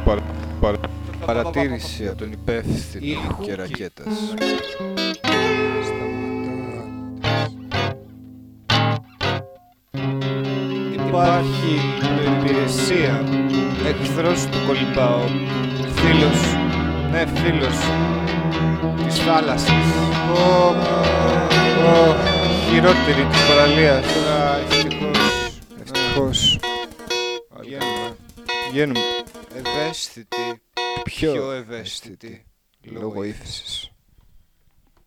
Παρατήρηση από τον υπεύθυνο και ρακέτας. Υπάρχει προϋπηρεσία. Εχθρός του κολυμπάω. Φίλος. Ναι, φίλος. Της θάλασσας. Χειρότερη της παραλίας. Ευτυχώς. Βγαίνουμε. Ευαίσθητη. Πιο ευαίσθητη. Λόγω ύφεσης.